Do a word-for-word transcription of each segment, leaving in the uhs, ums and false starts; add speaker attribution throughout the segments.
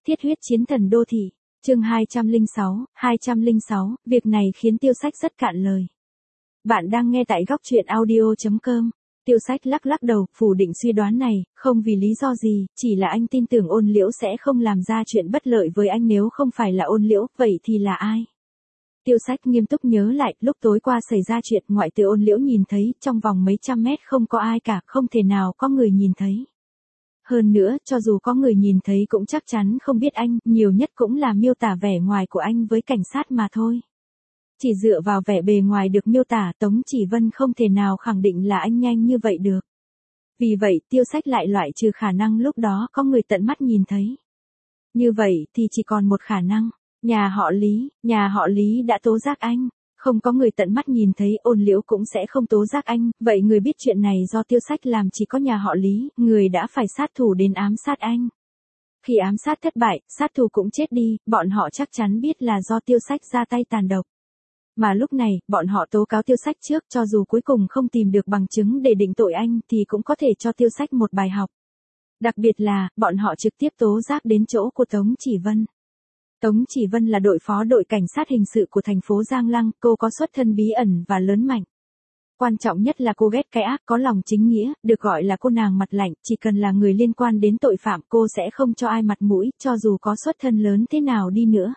Speaker 1: Thiết huyết chiến thần đô thị, chương hai trăm lẻ sáu, hai trăm lẻ sáu, việc này khiến Tiêu Sách rất cạn lời. Bạn đang nghe tại góc truyện audio chấm com. Tiêu Sách lắc lắc đầu, phủ định suy đoán này, không vì lý do gì, chỉ là anh tin tưởng Ôn Liễu sẽ không làm ra chuyện bất lợi với anh, nếu không phải là Ôn Liễu, vậy thì là ai? Tiêu Sách nghiêm túc nhớ lại, lúc tối qua xảy ra chuyện, ngoại trừ Ôn Liễu nhìn thấy, trong vòng mấy trăm mét không có ai cả, không thể nào có người nhìn thấy. Hơn nữa, cho dù có người nhìn thấy cũng chắc chắn không biết anh, nhiều nhất cũng là miêu tả vẻ ngoài của anh với cảnh sát mà thôi. Chỉ dựa vào vẻ bề ngoài được miêu tả, Tống Chỉ Vân không thể nào khẳng định là anh nhanh như vậy được. Vì vậy, Tiêu Sách lại loại trừ khả năng lúc đó có người tận mắt nhìn thấy. Như vậy thì chỉ còn một khả năng, nhà họ Lý, nhà họ Lý đã tố giác anh. Không có người tận mắt nhìn thấy, Ôn Liễu cũng sẽ không tố giác anh, vậy người biết chuyện này do Tiêu Sách làm chỉ có nhà họ Lý, người đã phải sát thủ đến ám sát anh. Khi ám sát thất bại, sát thủ cũng chết đi, bọn họ chắc chắn biết là do Tiêu Sách ra tay tàn độc. Mà lúc này, bọn họ tố cáo Tiêu Sách trước, cho dù cuối cùng không tìm được bằng chứng để định tội anh thì cũng có thể cho Tiêu Sách một bài học. Đặc biệt là, bọn họ trực tiếp tố giác đến chỗ của Tống Chỉ Vân. Tống Chỉ Vân là đội phó đội cảnh sát hình sự của thành phố Giang Lăng, cô có xuất thân bí ẩn và lớn mạnh. Quan trọng nhất là cô ghét cái ác, có lòng chính nghĩa, được gọi là cô nàng mặt lạnh, chỉ cần là người liên quan đến tội phạm cô sẽ không cho ai mặt mũi, cho dù có xuất thân lớn thế nào đi nữa.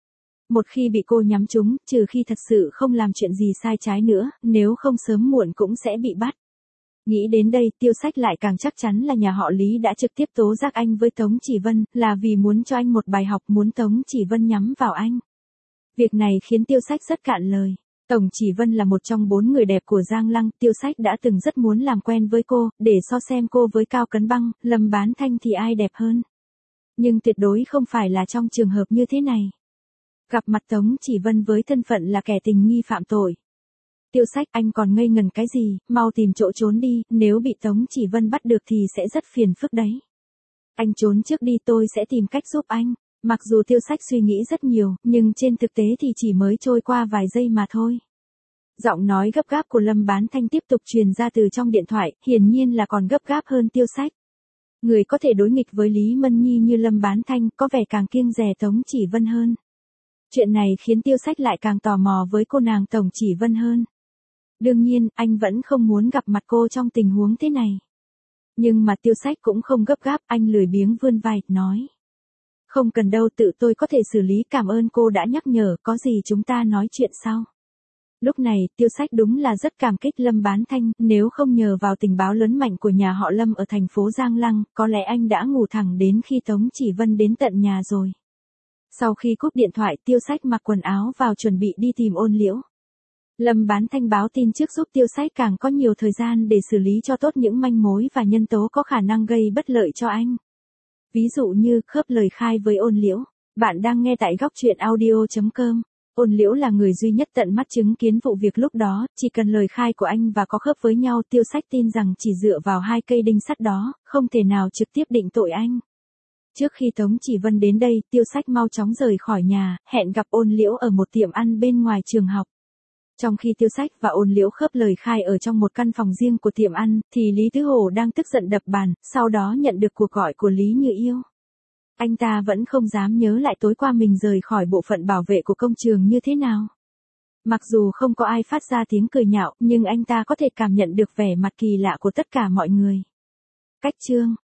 Speaker 1: Một khi bị cô nhắm trúng, trừ khi thật sự không làm chuyện gì sai trái nữa, nếu không sớm muộn cũng sẽ bị bắt. Nghĩ đến đây, Tiêu Sách lại càng chắc chắn là nhà họ Lý đã trực tiếp tố giác anh với Tống Chỉ Vân, là vì muốn cho anh một bài học, muốn Tống Chỉ Vân nhắm vào anh. Việc này khiến Tiêu Sách rất cạn lời. Tống Chỉ Vân là một trong bốn người đẹp của Giang Lăng, Tiêu Sách đã từng rất muốn làm quen với cô, để so xem cô với Cao Cấn Băng, Lâm Bán Thanh thì ai đẹp hơn. Nhưng tuyệt đối không phải là trong trường hợp như thế này. Gặp mặt Tống Chỉ Vân với thân phận là kẻ tình nghi phạm tội. Tiêu Sách, anh còn ngây ngần cái gì, mau tìm chỗ trốn đi, nếu bị Tống Chỉ Vân bắt được thì sẽ rất phiền phức đấy. Anh trốn trước đi, tôi sẽ tìm cách giúp anh. Mặc dù Tiêu Sách suy nghĩ rất nhiều, nhưng trên thực tế thì chỉ mới trôi qua vài giây mà thôi. Giọng nói gấp gáp của Lâm Bán Thanh tiếp tục truyền ra từ trong điện thoại, hiển nhiên là còn gấp gáp hơn Tiêu Sách. Người có thể đối nghịch với Lý Mân Nhi như Lâm Bán Thanh, có vẻ càng kiêng dè Tống Chỉ Vân hơn. Chuyện này khiến Tiêu Sách lại càng tò mò với cô nàng Tống Chỉ Vân hơn. Đương nhiên, anh vẫn không muốn gặp mặt cô trong tình huống thế này. Nhưng mà Tiêu Sách cũng không gấp gáp, anh lười biếng vươn vai, nói. Không cần đâu, tự tôi có thể xử lý, cảm ơn cô đã nhắc nhở, có gì chúng ta nói chuyện sau. Lúc này, Tiêu Sách đúng là rất cảm kích Lâm Bán Thanh, nếu không nhờ vào tình báo lớn mạnh của nhà họ Lâm ở thành phố Giang Lăng, có lẽ anh đã ngủ thẳng đến khi Tống Chỉ Vân đến tận nhà rồi. Sau khi cúp điện thoại, Tiêu Sách mặc quần áo vào chuẩn bị đi tìm Ôn Liễu. Lâm Bán Thanh báo tin trước giúp Tiêu Sách càng có nhiều thời gian để xử lý cho tốt những manh mối và nhân tố có khả năng gây bất lợi cho anh. Ví dụ như khớp lời khai với Ôn Liễu. Bạn đang nghe tại góc truyện audio chấm com. Ôn Liễu là người duy nhất tận mắt chứng kiến vụ việc lúc đó, chỉ cần lời khai của anh và có khớp với nhau, Tiêu Sách tin rằng chỉ dựa vào hai cây đinh sắt đó, không thể nào trực tiếp định tội anh. Trước khi Tống Chỉ Vân đến đây, Tiêu Sách mau chóng rời khỏi nhà, hẹn gặp Ôn Liễu ở một tiệm ăn bên ngoài trường học. Trong khi Tiêu Sách và Ôn Liễu khớp lời khai ở trong một căn phòng riêng của tiệm ăn, thì Lý Tứ Hổ đang tức giận đập bàn, sau đó nhận được cuộc gọi của Lý Như Yêu. Anh ta vẫn không dám nhớ lại tối qua mình rời khỏi bộ phận bảo vệ của công trường như thế nào. Mặc dù không có ai phát ra tiếng cười nhạo, nhưng anh ta có thể cảm nhận được vẻ mặt kỳ lạ của tất cả mọi người. Cách chương